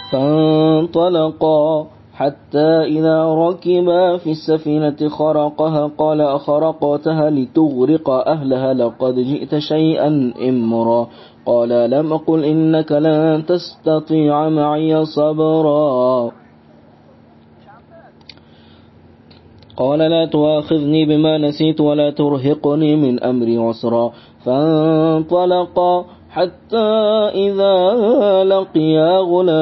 فانطلقا حتى إذا ركبا في السفينة خرقها قال أخرقتها لتغرق أهلها لقد جئت شيئا إمرا قال لم أقل إنك لن تستطيع معي صبرا قال لا تؤاخذني بما نسيت ولا ترهقني من أمري عسرا فانطلقا حتى إذا لقيا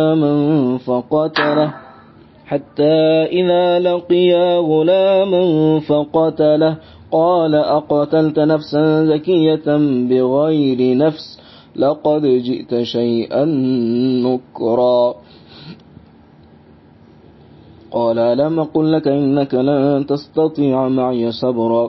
غلاما فقتله قال أقتلت نفسا زكية بغير نفس لقد جئت شيئا نكرا قال لم أقل لك إنك لن تستطيع معي صبرا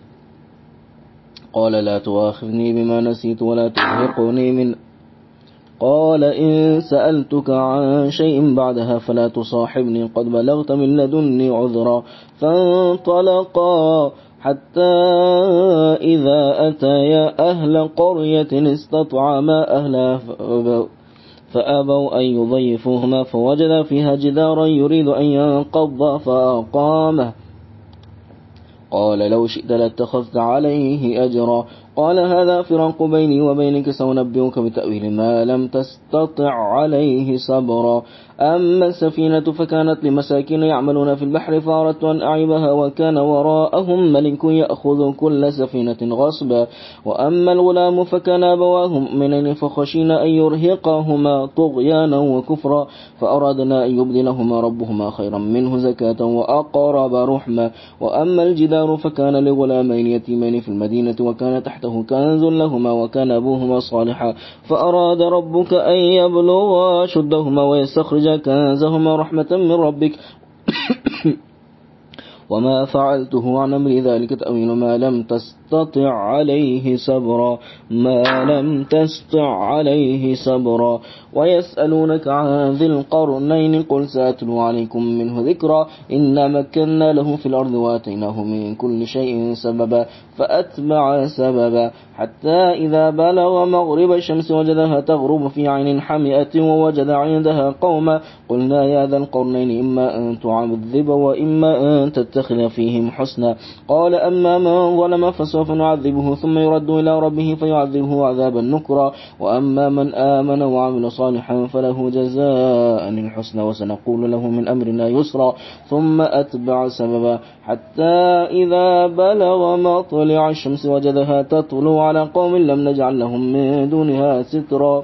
قال لا تؤاخذني بما نسيت ولا ترهقني من قال إن سألتك عن شيء بعدها فلا تصاحبني قد بلغت من لدني عذرا فانطلقا حتى إذا أتيا أهل قرية استطعما أهلها فأبوا أن يضيفوهما فوجد فيها جدارا يريد أن ينقض فأقامه قال لو شئت لاتخذت عليه أجرا قال هذا فراق بيني وبينك سأنبئك بتأويل ما لم تستطع عليه صبرا أما السفينة فكانت لمساكين يعملون في البحر فأردت أن أعيبها وكان وراءهم ملك يأخذ كل سفينة غصبا وأما الغلام فكان أبواه مؤمنين فخشينا أن يرهقهما طغيانا وكفرا فأرادنا أن يبدلهما ربهما خيرا منه زكاة وأقرب رحما وأما الجدار فكان لغلامين يتيمين في المدينة وكان تحته كنز لهما وكان أبوهما صالحا فأراد ربك أن يبلغا أشدهما ويستخرج كنزهما رحمة من ربك وما فعلته عن أمر ذلك تأويل ما لم تستطع عليه صبرا ويسألونك عن ذي القرنين قل سأتلو عليكم منه ذكرا إنا مكنا له في الأرض واتيناه من كل شيء سببا فأتبع سببا حتى إذا بلغ مغرب الشمس وجدها تغرب في عين حمئة ووجد عندها قوما قلنا يا ذا القرنين إما أن تعذب وإما أن تتخذ فيهم حسنا قال أما من ظلم فسوف نعذبه ثم يرد إلى ربه فيعذبه عذابا نكرا وأما من آمن وعمل صالحا فله جزاء الحسنى وسنقول له من أمرنا يسرا ثم أتبع سببا حتى إذا بلغ مطلع الشمس وجدها تطلع على قوم لم نجعل لهم من دونها سترا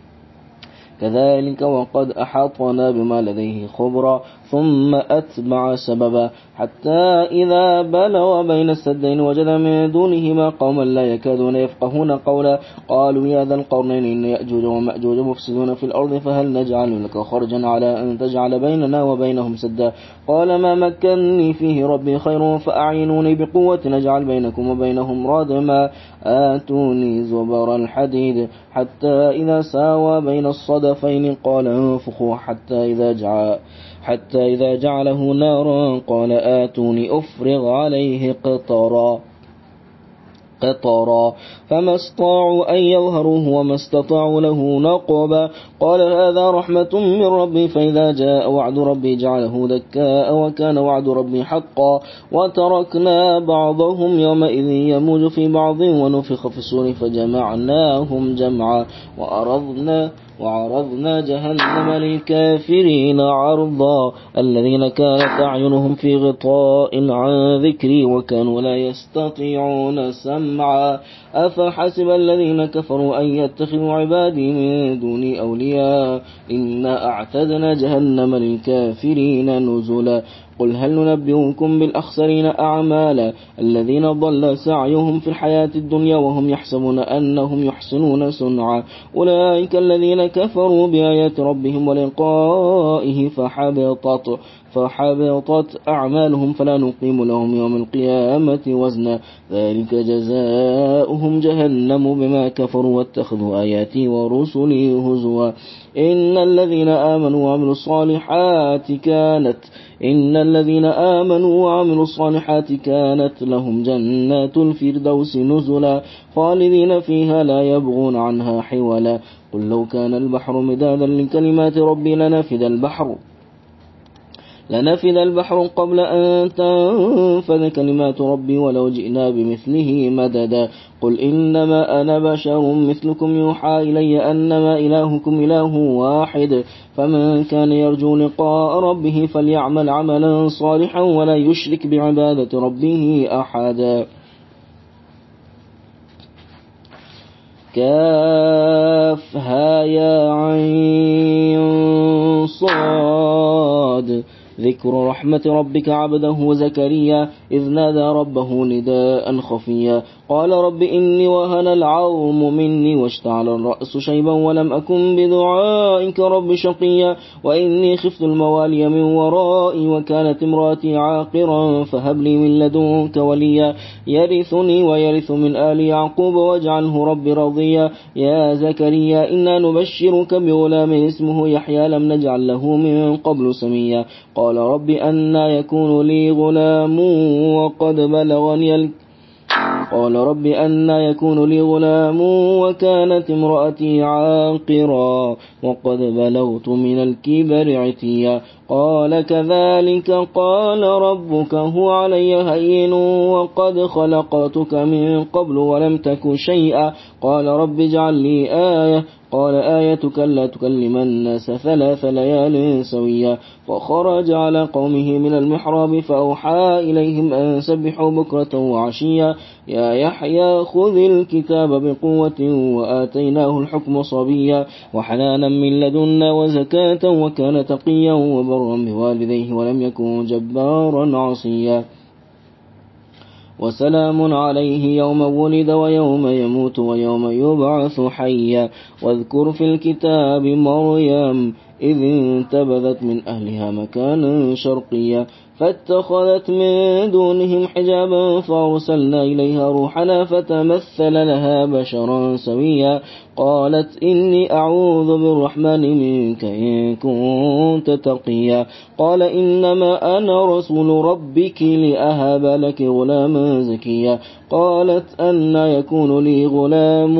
كذلك وقد أحاطنا بما لديه خبرا ثم أتبع سببا حتى إذا بلغ بين السدين وجد من دونهما قوما لا يكادون يفقهون قولا قالوا يا ذا القرنين إن يأجوج ومأجوج مفسدون في الأرض فهل نجعل لك خرجا على أن تجعل بيننا وبينهم سدا قال ما مكنني فيه ربي خير فأعينوني بقوة نجعل بينكم وبينهم ردما آتوني زبر الحديد حتى إذا ساوى بين الصدفين قال انفخوا حتى إذا جعله نارا قال آتوني أفرغ عليه قطرا فما استطاعوا أن يظهروه وما استطاعوا له نقبا قال هذا رحمة من ربي فإذا جاء وعد ربي جعله دكاء وكان وعد ربي حقا وتركنا بعضهم يومئذ يموج في بعض ونفخ في الصور فجمعناهم جمعا وعرضنا جهنم للكافرين عرضا الذين كانت أعينهم في غطاء عن ذكري وكانوا لا يستطيعون سمعا أفحسب الذين كفروا أن يتخذوا عبادي من دوني أولياء إنا أعتدنا جهنم للكافرين نزلا قل هل ننبئكم بالأخسرين أعمالا الذين ضل سعيهم في الحياة الدنيا وهم يحسبون أنهم يحسنون صنعا أولئك الذين كفروا بآيات ربهم ولقائه فحبطت أعمالهم فلا نقيم لهم يوم القيامة وزنا ذلك جزاؤهم جهنم بما كفروا واتخذوا آياتي ورسلي هزوا إن الذين آمنوا وعملوا الصالحات كانت لهم جنات الفردوس نزلا خالدين فيها لا يبغون عنها حولا قل لو كان البحر مدادا لكلمات ربي لنفد البحر قبل أن تنفذ كلمات ربي ولو جئنا بمثله مددا قل إنما أنا بشر مثلكم يوحى إلي أنما إلهكم إله واحد فمن كان يرجو لقاء ربه فليعمل عملا صالحا ولا يشرك بعبادة ربه أحدا كافها يا عين صاد ذكر رحمة ربك عبده زكريا إذ نادى ربه نداء خفيا قال رب إني وهن العظم مني واشتعل الرأس شيبا ولم أكن بدعائك رب شقيا وإني خفت الموالي من ورائي وكانت امراتي عاقرا فهب لي من لدنك وليا يرثني ويرث من آل يعقوب واجعله رب رضيا يا زكريا إنا نبشرك بغلام اسمه يحيى لم نجعل له من قبل سميا قال رب أنى يكون لي غلام وكانت امرأتي عاقرا وقد بلغت من الكبر عتيا قال كذلك قال ربك هو علي هين وقد خلقتك من قبل ولم تك شيئا قال رب اجعل لي آية قال آيتك لا تكلم الناس 3 ليال سويا فخرج على قومه من المحراب فأوحى إليهم أن سبحوا بكرة وعشيا يا يحيى خذ الكتاب بقوة وآتيناه الحكم صبيا وحنانا من لدنا وزكاة وكان تقيا وبرا بوالديه ولم يكن جبارا عصيا وسلام عليه يوم ولد ويوم يموت ويوم يبعث حيا واذكر في الكتاب مريم إذ انتبذت من أهلها مكانا شرقيا فاتخذت من دونهم حجابا فأرسلنا إليها روحنا فتمثل لها بشرا سويا قالت إني أعوذ بالرحمن منك إن كنت تقيا قال إنما أنا رسول ربك لأهب لك غلاما زكيا قالت أنى يكون لي غلام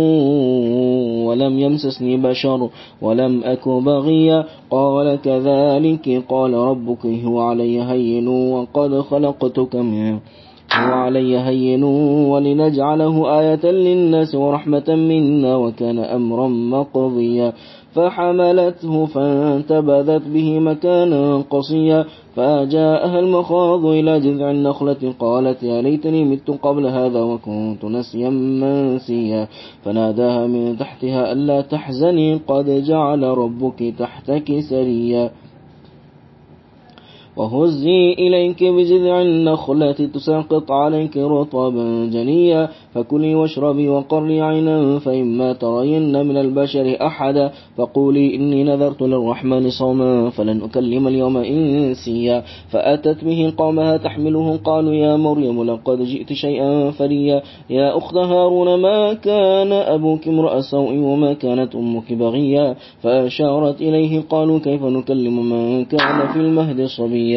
ولم يمسسني بشر ولم أك بغيا قال كذلك قال ربك هو علي هين وقد خلقتك منه هو علي هين ولنجعله آية للناس ورحمة منا وكان أمرا مقضيا فحملته فانتبذت به مكانا قصيا فجاءها المخاض إلى جذع النخلة قالت يا ليتني مت قبل هذا وكنت نسيا منسيا فناداها من تحتها ألا تحزني قد جعل ربك تحتك سريا وهزي إليك بجذع النخلة تساقط عليك رطبا جنيا فكلي واشربي وقري عينا فإما ترين من البشر أحدا فقولي إني نذرت للرحمن صوما فلن أكلم اليوم إنسيا فأتت به قومها تحمله قالوا يا مريم لقد جئت شيئا فريا يا أخت هارون ما كان أبوك امرأ سوء وما كانت أمك بغيا فأشارت إليه قالوا كيف نكلم من كان في المهد صبيا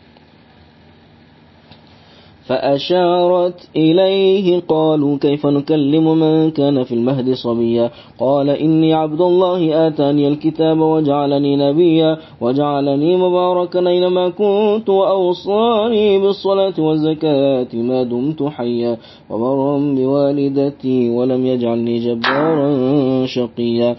فأشارت إليه قالوا كيف نكلم من كان في المهد صبيا قال إني عبد الله آتاني الكتاب وجعلني نبيا وجعلني مباركا أينما كنت وأوصاني بالصلاة والزكاة ما دمت حيا وبرا بوالدتي ولم يجعلني جبارا شقيا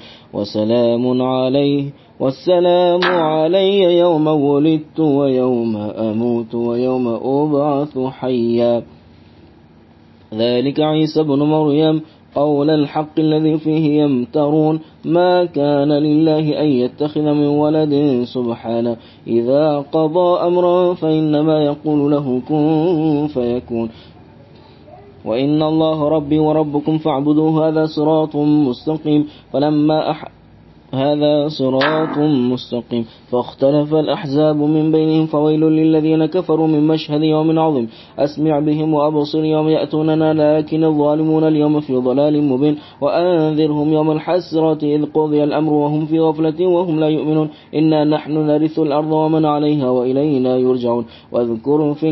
والسلام علي يوم ولدت ويوم أموت ويوم أبعث حيا ذلك عيسى بن مريم قول الحق الذي فيه يمترون ما كان لله أن يتخذ من ولد سبحانه إذا قضى أمرا فإنما يقول له كن فيكون وإن الله ربي وربكم فاعبدوه هذا صراط مستقيم هذا صراط مستقيم. فاختلف الأحزاب من بينهم فويل للذين كفروا من مشهد يوم عظيم. أسمع بهم وأبصر يوم يأتوننا لكن الظالمون اليوم في ضلال مبين. وأنذرهم يوم الحسرة إذ قضي الأمر وهم في غفلة وهم لا يؤمنون. إنا نحن نرث الأرض ومن عليها وإلينا يرجعون. واذكر في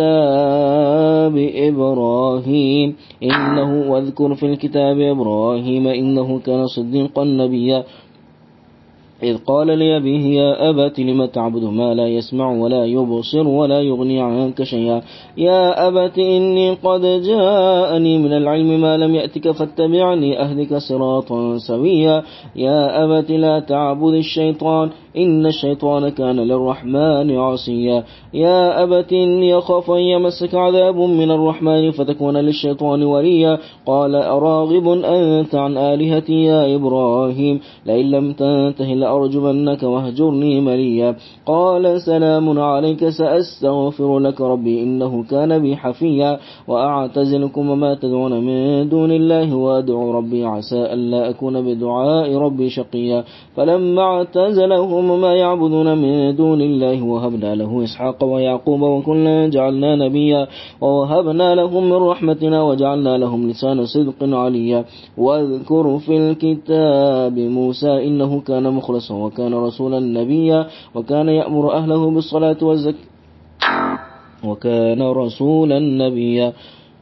الكتاب إبراهيم إنه كان صديقا نبيا إذ قال لأبيه يا أبت لم تعبد ما لا يسمع ولا يبصر ولا يغني عنك شيئا يا أبت إني قد جاءني من العلم ما لم يأتك فاتبعني أهدك صراطا سويا يا أبت لا تعبد الشيطان إن الشيطان كان للرحمن عصيا يا أبت إني أخاف أن يمسك عذاب من الرحمن فتكون للشيطان وليا قال أراغب أنت عن آلهتي يا إبراهيم لئن لم تنته لأرجمنك واهجرني مليا قال سلام عليك سأستغفر لك ربي إنه كان بي حفيا وأعتزلكم وما تدعون من دون الله وأدعو ربي عسى ألا أكون بدعاء ربي شقيا فلما اعتزلهم ما يعبدون من دون الله وهبنا له إسحاق ويعقوب وكلا جعلنا نبيا ووهبنا لهم من رحمتنا وجعلنا لهم لسان صدق عليا واذكر في الكتاب موسى إنه كان مخلصا وكان رسولا نبيا وكان يأمر أهله بالصلاة والزكاة وكان رسولا نبيا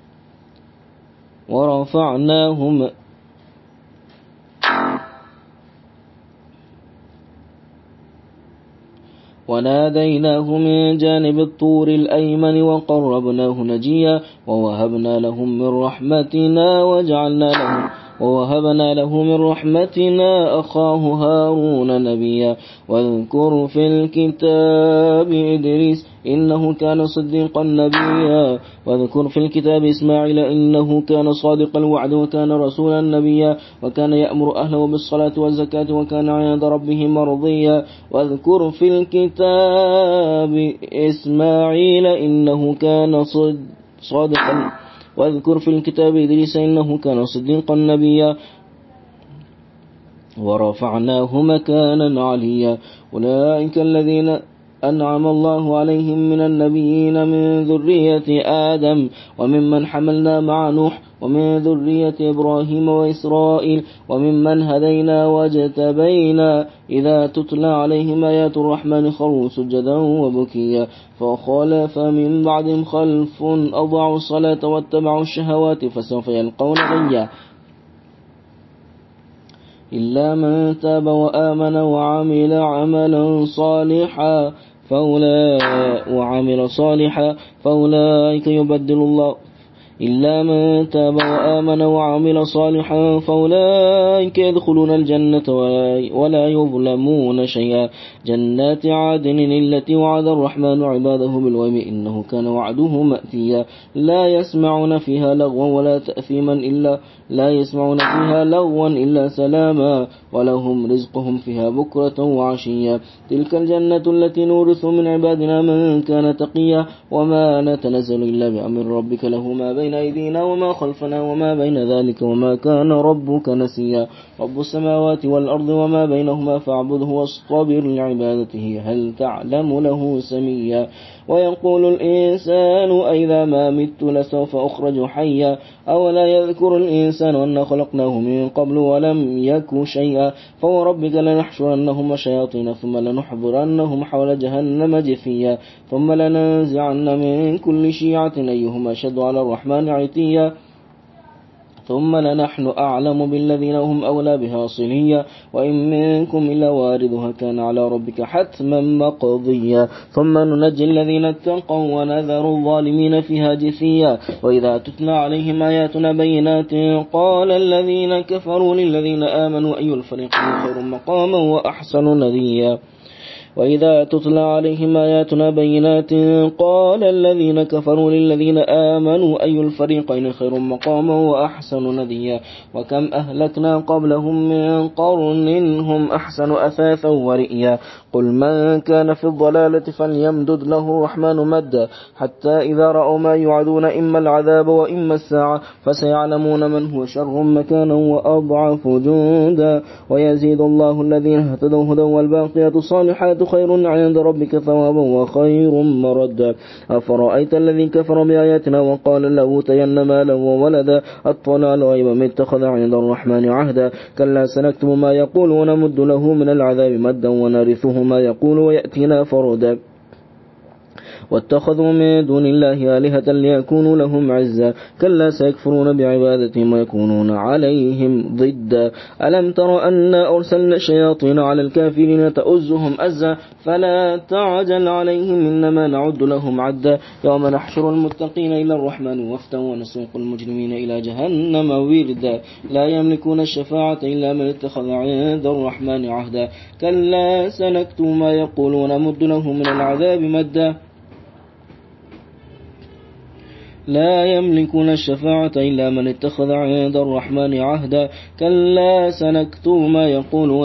وناديناه من جانب الطور الأيمن وقربناه نجيا ووهبنا له من رحمتنا أخاه هارون نبيا واذكر في الكتاب إدريس إنه كان صديقا نبيا واذكر في الكتاب إسماعيل إنه كان صادق الوعد وكان رسولا نبيا وكان يأمر أهله بالصلاة والزكاة وكان عند ربه مرضيا واذكر في الكتاب إسماعيل إنه كان صادقا واذكر في الكتاب إدريس إنه كان صديقا نبيا ورفعناه مكانا عليا أولئك الذين أنعم الله عليهم من النبيين من ذرية آدم وممن حملنا مع نوح ومن ذرية إبراهيم وإسرائيل وممن هدينا واجتبينا إذا تتلى عليهم آيات الرحمن خروا سجدا وبكيا فخلف من بعدهم خلف أضاعوا الصلاة واتبعوا الشهوات فسوف يلقون غيا إلا من تاب وآمن وعمل عملا صالحا فأولئك يبدل الله إلا من تاب وآمن وعمل صالحا فأولئك يدخلون الجنة ولا يظلمون شيئا جنات عدن التي وعد الرحمن عباده بالغيب إنه كان وعده مأتيا لا يسمعون فيها لغوا إلا سلاما ولهم رزقهم فيها بكرة وعشيا تلك الجنة التي نورث من عبادنا من كان تقيا وما نتنزل إلا بأمر ربك له ما بين أيدينا وما خلفنا وما بين ذلك وما كان ربك نسيا رب السماوات والأرض وما بينهما فاعبده واصطبر لعبادته هل تعلم له سميا ويقول الإنسان أئذا ما مت لسوف أخرج حيا أولا يذكر الإنسان أن خلقناه من قبل ولم يك شيئا فوربك لنحشرنهم شياطين ثم لنحضرنهم حول جهنم جثيا ثم لننزعن من كل شيعة أيهم أشد على الرحمن عتيا ثم لنحن أعلم بالذين هم أولى بها صليا وإن منكم إلا واردها كان على ربك حتما مقضيا ثم ننجي الذين اتقوا ونذر الظالمين فيها جثيا وإذا تتلى عليهم آياتنا بينات قال الذين كفروا للذين آمنوا أي الفريقين خير مقاما وأحسن نديا وإذا تتلى عليهم آياتنا بينات قال الذين كفروا للذين آمنوا أي الفريقين خير مقاما وأحسن نديا وكم أهلكنا قبلهم من قرن هم أحسن أثاثا ورئيا قل من كان في الضلالة فليمدد له الرحمن مدا حتى إذا رأوا ما يوعدون إما العذاب وإما الساعة فسيعلمون من هو شر مكانا وأضعف جندا ويزيد الله الذين اهتدوا هدى والباقيات الصالحات خير عند ربك ثوابا وخير مردا أفرأيت الذي كفر بآياتنا وقال لأوتين مالا وولدا أطلع الغيب من اتخذ عند الرحمن عهدا كلا سنكتب ما يقول ونمد له من العذاب مدا ونرثه ما يقول ويأتينا فردا واتخذوا من دون الله آلهة ليكونوا لهم عزا كلا سيكفرون بعبادتهم ويكونون عليهم ضدا ألم تر أنا أرسلنا الشياطين على الكافرين تؤزهم أزا فلا تعجل عليهم إنما نعد لهم عدا يوم نحشر المتقين إلى الرحمن وفدا ونسوق المجرمين إلى جهنم وردا لا يملكون الشفاعة إلا من اتخذ عند الرحمن عهدا كلا سنكتب ما يقولون ونمد له من العذاب مدا لا يملكون الشفاعة إلا من اتخذ عند الرحمن عهدا كلا سنكتب ما يقولون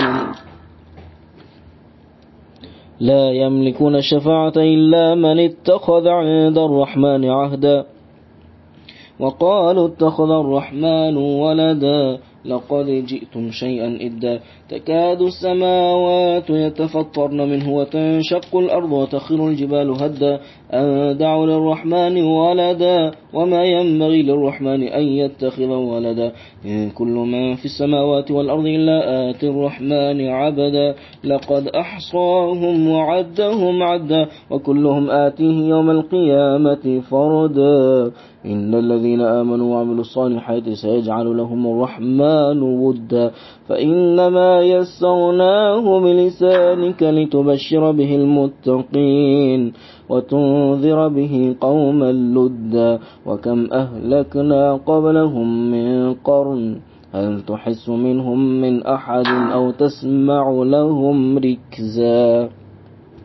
لا يملكون الشفاعة إلا من اتخذ عند الرحمن عهدا وقالوا اتخذ الرحمن ولدا لقد جئتم شيئا إدا تكاد السماوات يتفطرن منه وتنشق الأرض وتخر الجبال هدا أن دعوا للرحمن ولدا وما ينبغي للرحمن أن يتخذ ولدا إن كل من في السماوات والأرض إلا آتي الرحمن عبدا لقد أحصاهم وعدهم عدا وكلهم آتيه يوم القيامة فردا إن الذين آمنوا وعملوا الصالحات سيجعل لهم الرحمن ودا فإنما يسرناه بلسانك لتبشر به المتقين وتنذر به قوما لدا وكم أهلكنا قبلهم من قرن هل تحس منهم من أحد أو تسمع لهم ركزا.